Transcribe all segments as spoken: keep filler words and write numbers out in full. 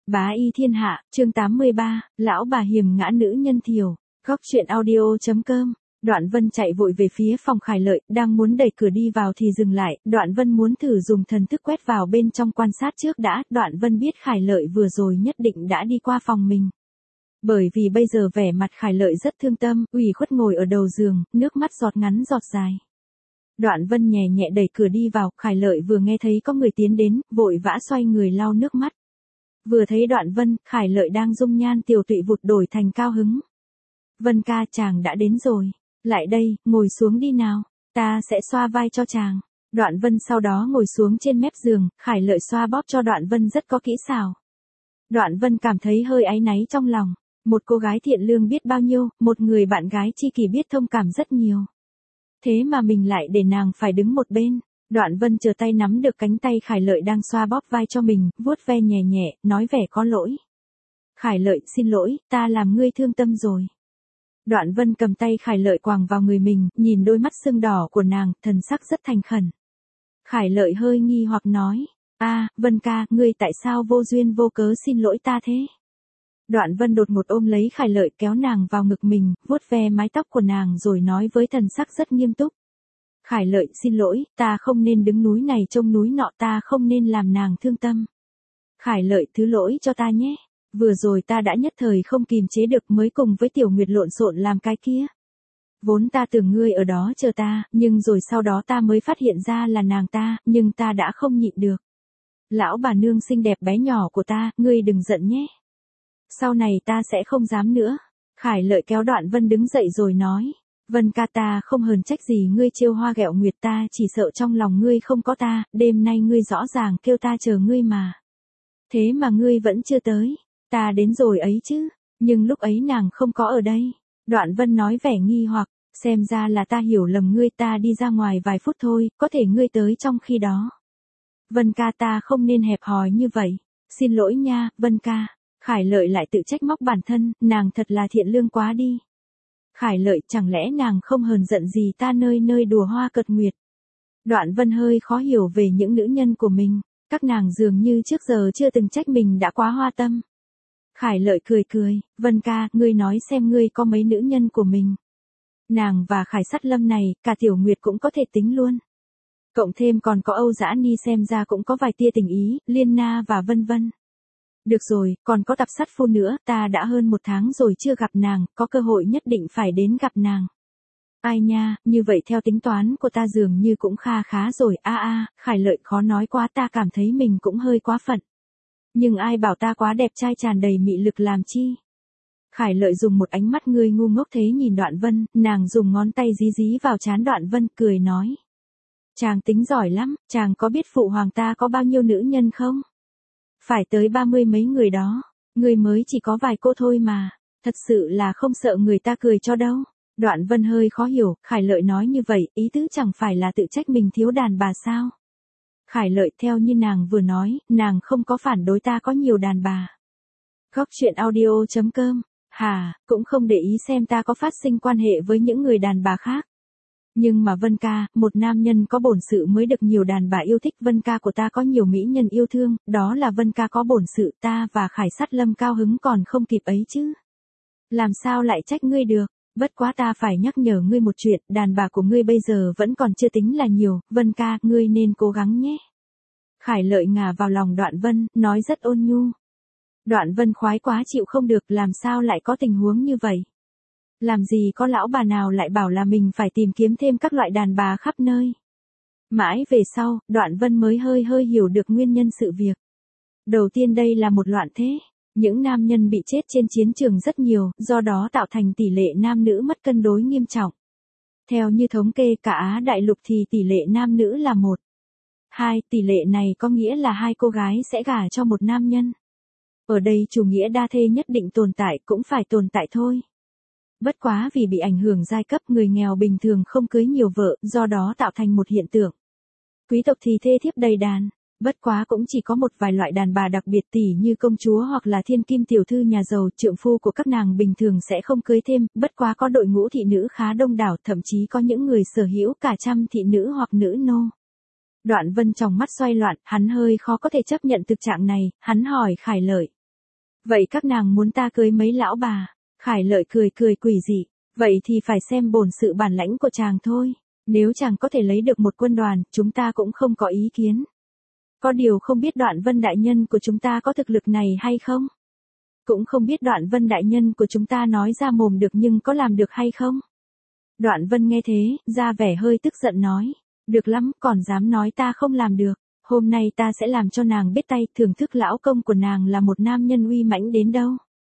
Bá y thiên hạ, chương tám mươi ba, lão bà hiềm ngã nữ nhân thiểu. Góc truyện audio chấm com. Đoạn Vân chạy vội về phía phòng Khải Lợi, đang muốn đẩy cửa đi vào thì dừng lại, Đoạn Vân muốn thử dùng thần thức quét vào bên trong quan sát trước đã, Đoạn Vân biết Khải Lợi vừa rồi nhất định đã đi qua phòng mình. Bởi vì bây giờ vẻ mặt Khải Lợi rất thương tâm, ủy khuất ngồi ở đầu giường, nước mắt giọt ngắn giọt dài. Đoạn Vân nhẹ nhẹ đẩy cửa đi vào, Khải Lợi vừa nghe thấy có người tiến đến, vội vã xoay người lau nước mắt. Vừa thấy Đoạn Vân, Khải Lợi đang dung nhan tiều tụy vụt đổi thành cao hứng. Vân ca, chàng đã đến rồi. Lại đây, ngồi xuống đi nào. Ta sẽ xoa vai cho chàng. Đoạn Vân sau đó ngồi xuống trên mép giường, Khải Lợi xoa bóp cho Đoạn Vân rất có kỹ xảo. Đoạn Vân cảm thấy hơi áy náy trong lòng. Một cô gái thiện lương biết bao nhiêu, một người bạn gái tri kỷ biết thông cảm rất nhiều. Thế mà mình lại để nàng phải đứng một bên. Đoạn Vân chờ tay nắm được cánh tay Khải Lợi đang xoa bóp vai cho mình, vuốt ve nhẹ nhẹ, nói vẻ có lỗi. Khải Lợi, xin lỗi, ta làm ngươi thương tâm rồi. Đoạn Vân cầm tay Khải Lợi quàng vào người mình, nhìn đôi mắt sưng đỏ của nàng, thần sắc rất thành khẩn. Khải Lợi hơi nghi hoặc nói, a, Vân ca, ngươi tại sao vô duyên vô cớ xin lỗi ta thế? Đoạn Vân đột ngột ôm lấy Khải Lợi kéo nàng vào ngực mình, vuốt ve mái tóc của nàng rồi nói với thần sắc rất nghiêm túc. Khải Lợi, xin lỗi, ta không nên đứng núi này trông núi nọ, ta không nên làm nàng thương tâm. Khải Lợi, thứ lỗi cho ta nhé. Vừa rồi ta đã nhất thời không kìm chế được mới cùng với Tiểu Nguyệt lộn xộn làm cái kia. Vốn ta tưởng ngươi ở đó chờ ta, nhưng rồi sau đó ta mới phát hiện ra là nàng ta, nhưng ta đã không nhịn được. Lão bà nương xinh đẹp bé nhỏ của ta, ngươi đừng giận nhé. Sau này ta sẽ không dám nữa. Khải Lợi kéo Đoạn Vân đứng dậy rồi nói. Vân ca, ta không hờn trách gì ngươi trêu hoa ghẹo nguyệt, ta chỉ sợ trong lòng ngươi không có ta, đêm nay ngươi rõ ràng kêu ta chờ ngươi mà. Thế mà ngươi vẫn chưa tới, ta đến rồi ấy chứ, nhưng lúc ấy nàng không có ở đây. Đoạn Vân nói vẻ nghi hoặc, xem ra là ta hiểu lầm ngươi, ta đi ra ngoài vài phút thôi, có thể ngươi tới trong khi đó. Vân ca, ta không nên hẹp hòi như vậy, xin lỗi nha, Vân ca. Khải Lợi lại tự trách móc bản thân, nàng thật là thiện lương quá đi. Khải Lợi, chẳng lẽ nàng không hờn giận gì ta nơi nơi đùa hoa cợt nguyệt. Đoạn Vân hơi khó hiểu về những nữ nhân của mình, các nàng dường như trước giờ chưa từng trách mình đã quá hoa tâm. Khải Lợi cười cười, Vân ca, ngươi nói xem ngươi có mấy nữ nhân của mình. Nàng và Khải Sát Lâm này, cả Tiểu Nguyệt cũng có thể tính luôn. Cộng thêm còn có Âu Dã Ni, xem ra cũng có vài tia tình ý, Liên Na và vân vân. Được rồi, còn có Tập Sát Phu nữa, ta đã hơn một tháng rồi chưa gặp nàng, có cơ hội nhất định phải đến gặp nàng. Ai nha, như vậy theo tính toán của ta dường như cũng kha khá rồi, a a, Khải Lợi, khó nói quá, ta cảm thấy mình cũng hơi quá phận. Nhưng ai bảo ta quá đẹp trai tràn đầy mị lực làm chi? Khải Lợi dùng một ánh mắt ngươi ngu ngốc thế nhìn Đoạn Vân, nàng dùng ngón tay dí dí vào trán Đoạn Vân, cười nói. Chàng tính giỏi lắm, chàng có biết phụ hoàng ta có bao nhiêu nữ nhân không? Phải tới ba mươi mấy người đó, người mới chỉ có vài cô thôi mà, thật sự là không sợ người ta cười cho đâu. Đoạn Vân hơi khó hiểu, Khải Lợi nói như vậy, ý tứ chẳng phải là tự trách mình thiếu đàn bà sao? Khải Lợi, theo như nàng vừa nói, nàng không có phản đối ta có nhiều đàn bà. Góc truyện audio chấm com, hà, cũng không để ý xem ta có phát sinh quan hệ với những người đàn bà khác. Nhưng mà Vân ca, một nam nhân có bổn sự mới được nhiều đàn bà yêu thích. Vân ca của ta có nhiều mỹ nhân yêu thương, đó là Vân ca có bổn sự, ta và Khải Sát Lâm cao hứng còn không kịp ấy chứ. Làm sao lại trách ngươi được, bất quá ta phải nhắc nhở ngươi một chuyện, đàn bà của ngươi bây giờ vẫn còn chưa tính là nhiều, Vân ca, ngươi nên cố gắng nhé. Khải Lợi ngả vào lòng Đoạn Vân, nói rất ôn nhu. Đoạn Vân khoái quá chịu không được, làm sao lại có tình huống như vậy. Làm gì có lão bà nào lại bảo là mình phải tìm kiếm thêm các loại đàn bà khắp nơi. Mãi về sau, Đoạn Vân mới hơi hơi hiểu được nguyên nhân sự việc. Đầu tiên đây là một loạn thế. Những nam nhân bị chết trên chiến trường rất nhiều, do đó tạo thành tỷ lệ nam nữ mất cân đối nghiêm trọng. Theo như thống kê cả Á Đại Lục thì tỷ lệ nam nữ là một. Hai, tỷ lệ này có nghĩa là hai cô gái sẽ gả cho một nam nhân. Ở đây chủ nghĩa đa thê nhất định tồn tại, cũng phải tồn tại thôi. Bất quá vì bị ảnh hưởng giai cấp, người nghèo bình thường không cưới nhiều vợ, do đó tạo thành một hiện tượng. Quý tộc thì thê thiếp đầy đàn, bất quá cũng chỉ có một vài loại đàn bà đặc biệt tỷ như công chúa hoặc là thiên kim tiểu thư nhà giàu, trượng phu của các nàng bình thường sẽ không cưới thêm, bất quá có đội ngũ thị nữ khá đông đảo, thậm chí có những người sở hữu cả trăm thị nữ hoặc nữ nô. Đoạn Vân trong mắt xoay loạn, hắn hơi khó có thể chấp nhận thực trạng này, hắn hỏi Khải Lợi. Vậy các nàng muốn ta cưới mấy lão bà? Khải Lợi cười cười quỷ dị. Vậy thì phải xem bổn sự bản lãnh của chàng thôi. Nếu chàng có thể lấy được một quân đoàn, chúng ta cũng không có ý kiến. Có điều không biết Đoạn Vân đại nhân của chúng ta có thực lực này hay không? Cũng không biết Đoạn Vân đại nhân của chúng ta nói ra mồm được nhưng có làm được hay không? Đoạn Vân nghe thế, ra vẻ hơi tức giận nói. Được lắm, còn dám nói ta không làm được. Hôm nay ta sẽ làm cho nàng biết tay, thưởng thức lão công của nàng là một nam nhân uy mãnh đến đâu.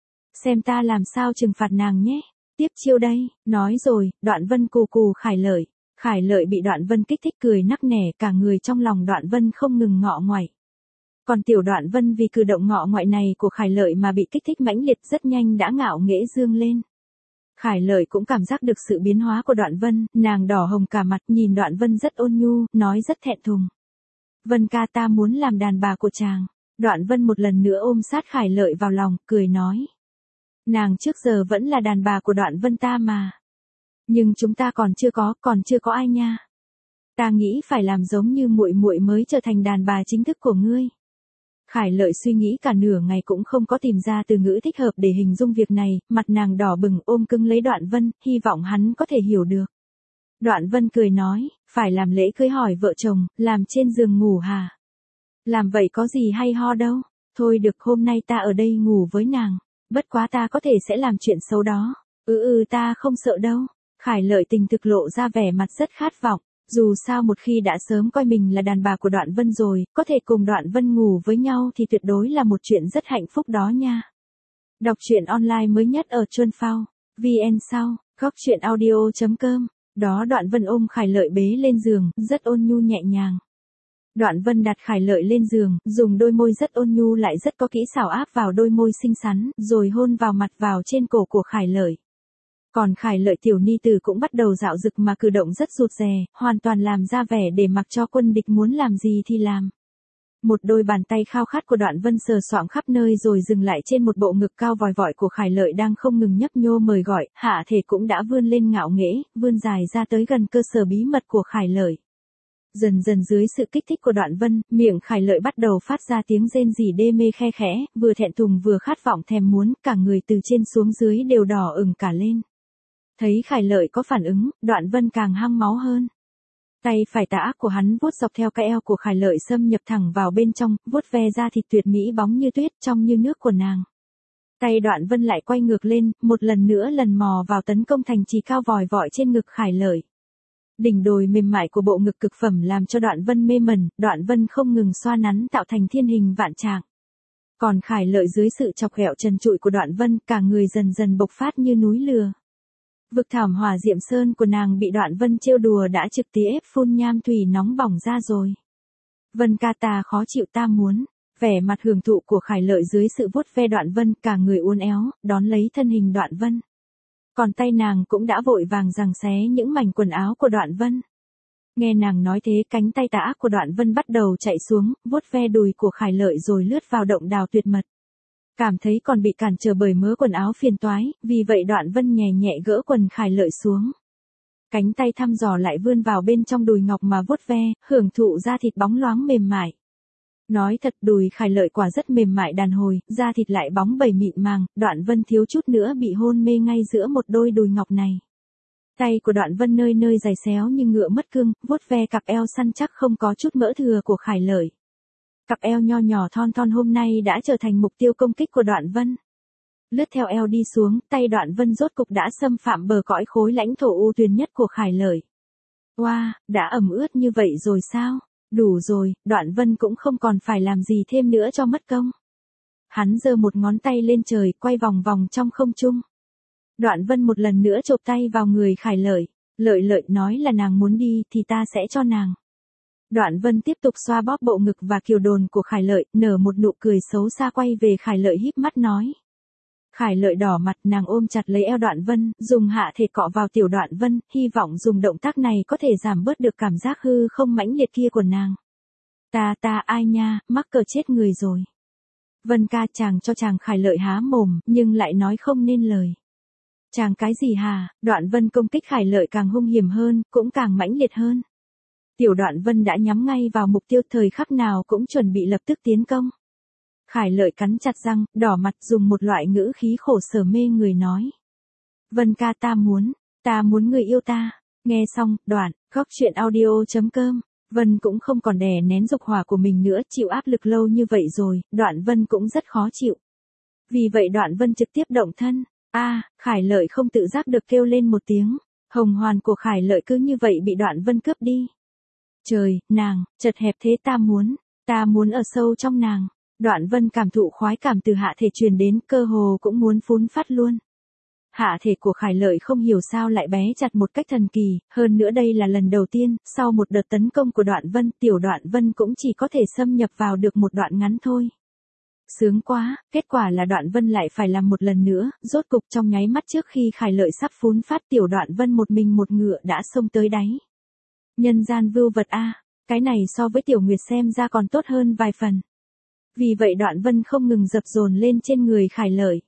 Xem ta làm sao trừng phạt nàng nhé. Tiếp chiêu đây, nói rồi, Đoạn Vân cù cù Khải Lợi. Khải Lợi bị Đoạn Vân kích thích cười nắc nẻ, cả người trong lòng Đoạn Vân không ngừng ngọ ngoại. Còn tiểu Đoạn Vân vì cử động ngọ ngoại này của Khải Lợi mà bị kích thích mãnh liệt, rất nhanh đã ngạo nghễ dương lên. Khải Lợi cũng cảm giác được sự biến hóa của Đoạn Vân, nàng đỏ hồng cả mặt, nhìn Đoạn Vân rất ôn nhu, nói rất thẹn thùng. Vân ca, ta muốn làm đàn bà của chàng. Đoạn Vân một lần nữa ôm sát Khải Lợi vào lòng, cười nói. Nàng trước giờ vẫn là đàn bà của Đoạn Vân ta mà. Nhưng chúng ta còn chưa có, còn chưa có ai nha. Ta nghĩ phải làm giống như muội muội mới trở thành đàn bà chính thức của ngươi. Khải Lợi suy nghĩ cả nửa ngày cũng không có tìm ra từ ngữ thích hợp để hình dung việc này, mặt nàng đỏ bừng ôm cưng lấy Đoạn Vân, hy vọng hắn có thể hiểu được. Đoạn Vân cười nói, phải làm lễ cưới hỏi vợ chồng, làm trên giường ngủ hả? Làm vậy có gì hay ho đâu, thôi được, hôm nay ta ở đây ngủ với nàng, bất quá ta có thể sẽ làm chuyện xấu đó. Ừ ừ ta không sợ đâu. Khải Lợi tình thực lộ ra vẻ mặt rất khát vọng. Dù sao một khi đã sớm coi mình là đàn bà của Đoạn Vân rồi, có thể cùng Đoạn Vân ngủ với nhau thì tuyệt đối là một chuyện rất hạnh phúc đó nha. Đọc truyện online mới nhất ở Chuân Phao, vê en sau, góc truyện audio chấm com. Đó Đoạn Vân ôm Khải Lợi bế lên giường, rất ôn nhu nhẹ nhàng. Đoạn Vân đặt Khải Lợi lên giường, dùng đôi môi rất ôn nhu lại rất có kỹ xảo áp vào đôi môi xinh xắn, rồi hôn vào mặt vào trên cổ của Khải Lợi. Còn Khải Lợi tiểu ni tử cũng bắt đầu dạo dực mà cử động rất rụt rè, hoàn toàn làm ra vẻ để mặc cho quân địch muốn làm gì thì làm. Một đôi bàn tay khao khát của Đoạn Vân sờ soạng khắp nơi rồi dừng lại trên một bộ ngực cao vòi vọi của Khải Lợi đang không ngừng nhấp nhô mời gọi, hạ thể cũng đã vươn lên ngạo nghễ, vươn dài ra tới gần cơ sở bí mật của Khải Lợi. Dần dần dưới sự kích thích của Đoạn Vân, miệng Khải Lợi bắt đầu phát ra tiếng rên rỉ đê mê khe khẽ, vừa thẹn thùng vừa khát vọng thèm muốn, cả người từ trên xuống dưới đều đỏ ửng cả lên. Thấy Khải Lợi có phản ứng, Đoạn Vân càng hăng máu hơn. Tay phải tà ác của hắn vuốt dọc theo cái eo của Khải Lợi xâm nhập thẳng vào bên trong, vuốt ve da thịt tuyệt mỹ bóng như tuyết, trong như nước của nàng. Tay Đoạn Vân lại quay ngược lên, một lần nữa lần mò vào tấn công thành trì cao vòi vọi trên ngực Khải Lợi. Đỉnh đồi mềm mại của bộ ngực cực phẩm làm cho Đoạn Vân mê mẩn, Đoạn Vân không ngừng xoa nắn tạo thành thiên hình vạn trạng. Còn Khải Lợi dưới sự chọc ghẹo trần trụi của Đoạn Vân, cả người dần dần bộc phát như núi lửa. Vực thảm hỏa diệm sơn của nàng bị Đoạn Vân trêu đùa đã trực tiếp phun nham thủy nóng bỏng ra rồi. Vân ca, ta khó chịu, ta muốn. Vẻ mặt hưởng thụ của Khải Lợi dưới sự vuốt ve Đoạn Vân, cả người uốn éo, đón lấy thân hình Đoạn Vân. Còn tay nàng cũng đã vội vàng giằng xé những mảnh quần áo của Đoạn Vân. Nghe nàng nói thế, cánh tay tà ác của Đoạn Vân bắt đầu chạy xuống, vuốt ve đùi của Khải Lợi rồi lướt vào động đào tuyệt mật. Cảm thấy còn bị cản trở bởi mớ quần áo phiền toái, vì vậy Đoạn Vân nhẹ nhẹ gỡ quần Khải Lợi xuống. Cánh tay thăm dò lại vươn vào bên trong đùi ngọc mà vuốt ve, hưởng thụ da thịt bóng loáng mềm mại. Nói thật, đùi Khải Lợi quả rất mềm mại đàn hồi, da thịt lại bóng bẩy mịn màng, Đoạn Vân thiếu chút nữa bị hôn mê ngay giữa một đôi đùi ngọc này. Tay của Đoạn Vân nơi nơi giày xéo như ngựa mất cương, vuốt ve cặp eo săn chắc không có chút mỡ thừa của Khải Lợi. Cặp eo nho nhỏ thon thon hôm nay đã trở thành mục tiêu công kích của Đoạn Vân. Lướt theo eo đi xuống, tay Đoạn Vân rốt cục đã xâm phạm bờ cõi khối lãnh thổ ưu tuyền nhất của Khải Lợi. Wow, đã ẩm ướt như vậy rồi sao? Đủ rồi, Đoạn Vân cũng không còn phải làm gì thêm nữa cho mất công. Hắn giơ một ngón tay lên trời, quay vòng vòng trong không trung. Đoạn Vân một lần nữa chộp tay vào người Khải Lợi. Lợi Lợi nói là nàng muốn đi thì ta sẽ cho nàng. Đoạn Vân tiếp tục xoa bóp bộ ngực và kiều đồn của Khải Lợi, nở một nụ cười xấu xa quay về Khải Lợi híp mắt nói. Khải Lợi đỏ mặt, nàng ôm chặt lấy eo Đoạn Vân, dùng hạ thể cọ vào tiểu Đoạn Vân, hy vọng dùng động tác này có thể giảm bớt được cảm giác hư không mãnh liệt kia của nàng. Ta ta ai nha, mắc cỡ chết người rồi. Vân ca, chàng cho chàng. Khải Lợi há mồm, nhưng lại nói không nên lời. Chàng cái gì hả? Đoạn Vân công kích Khải Lợi càng hung hiểm hơn, cũng càng mãnh liệt hơn. Tiểu Đoạn Vân đã nhắm ngay vào mục tiêu, thời khắc nào cũng chuẩn bị lập tức tiến công. Khải Lợi cắn chặt răng, đỏ mặt dùng một loại ngữ khí khổ sở mê người nói. Vân ca ta muốn, ta muốn người yêu ta. Nghe xong, đoạn, góc chuyện audio chấm com. Vân cũng không còn đè nén dục hỏa của mình nữa, chịu áp lực lâu như vậy rồi, Đoạn Vân cũng rất khó chịu. Vì vậy Đoạn Vân trực tiếp động thân. A, à, Khải Lợi không tự giác được kêu lên một tiếng. Hồng hoàn của Khải Lợi cứ như vậy bị Đoạn Vân cướp đi. Trời, nàng, chật hẹp thế ta muốn, ta muốn ở sâu trong nàng. Đoạn Vân cảm thụ khoái cảm từ hạ thể truyền đến, cơ hồ cũng muốn phún phát luôn. Hạ thể của Khải Lợi không hiểu sao lại bé chặt một cách thần kỳ, hơn nữa đây là lần đầu tiên, sau một đợt tấn công của Đoạn Vân, tiểu Đoạn Vân cũng chỉ có thể xâm nhập vào được một đoạn ngắn thôi. Sướng quá, kết quả là Đoạn Vân lại phải làm một lần nữa, rốt cục trong nháy mắt trước khi Khải Lợi sắp phún phát, tiểu Đoạn Vân một mình một ngựa đã xông tới đáy. Nhân gian vưu vật a, cái này so với Tiểu Nguyệt xem ra còn tốt hơn vài phần. Vì vậy Đoạn Vân không ngừng dập dồn lên trên người Khải Lợi.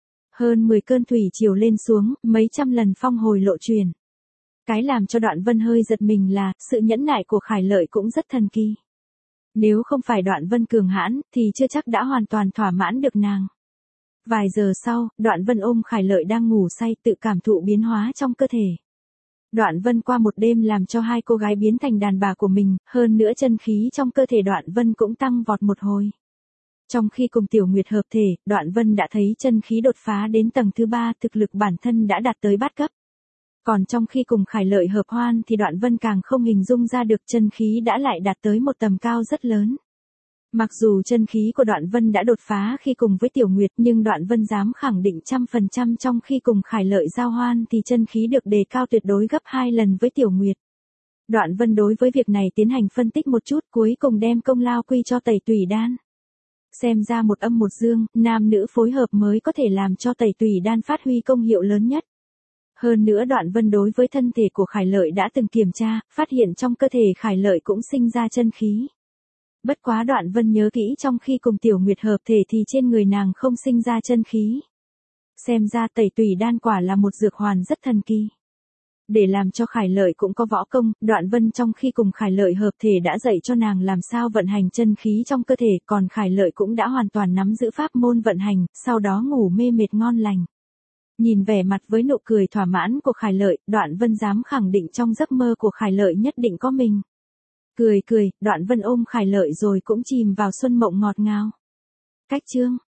Hơn mười cơn thủy triều lên xuống, mấy trăm lần phong hồi lộ truyền. Cái làm cho Đoạn Vân hơi giật mình là, sự nhẫn nại của Khải Lợi cũng rất thần kỳ. Nếu không phải Đoạn Vân cường hãn, thì chưa chắc đã hoàn toàn thỏa mãn được nàng. Vài giờ sau, Đoạn Vân ôm Khải Lợi đang ngủ say tự cảm thụ biến hóa trong cơ thể. Đoạn Vân qua một đêm làm cho hai cô gái biến thành đàn bà của mình, hơn nữa chân khí trong cơ thể Đoạn Vân cũng tăng vọt một hồi. Trong khi cùng Tiểu Nguyệt hợp thể, Đoạn Vân đã thấy chân khí đột phá đến tầng thứ ba, thực lực bản thân đã đạt tới bát cấp. Còn trong khi cùng Khải Lợi hợp hoan thì Đoạn Vân càng không hình dung ra được chân khí đã lại đạt tới một tầm cao rất lớn. Mặc dù chân khí của Đoạn Vân đã đột phá khi cùng với Tiểu Nguyệt, nhưng Đoạn Vân dám khẳng định trăm phần trăm trong khi cùng Khải Lợi giao hoan thì chân khí được đề cao tuyệt đối gấp hai lần với Tiểu Nguyệt. Đoạn Vân đối với việc này tiến hành phân tích một chút, cuối cùng đem công lao quy cho Tẩy Tùy Đan. Xem ra một âm một dương, nam nữ phối hợp mới có thể làm cho Tẩy Tùy Đan phát huy công hiệu lớn nhất. Hơn nữa Đoạn Vân đối với thân thể của Khải Lợi đã từng kiểm tra, phát hiện trong cơ thể Khải Lợi cũng sinh ra chân khí. Bất quá Đoạn Vân nhớ kỹ trong khi cùng Tiểu Nguyệt hợp thể thì trên người nàng không sinh ra chân khí. Xem ra Tẩy Tùy Đan quả là một dược hoàn rất thần kỳ. Để làm cho Khải Lợi cũng có võ công, Đoạn Vân trong khi cùng Khải Lợi hợp thể đã dạy cho nàng làm sao vận hành chân khí trong cơ thể, còn Khải Lợi cũng đã hoàn toàn nắm giữ pháp môn vận hành, sau đó ngủ mê mệt ngon lành. Nhìn vẻ mặt với nụ cười thỏa mãn của Khải Lợi, Đoạn Vân dám khẳng định trong giấc mơ của Khải Lợi nhất định có mình. Cười cười, Đoạn Vân ôm Khải Lợi rồi cũng chìm vào xuân mộng ngọt ngào. Cách chương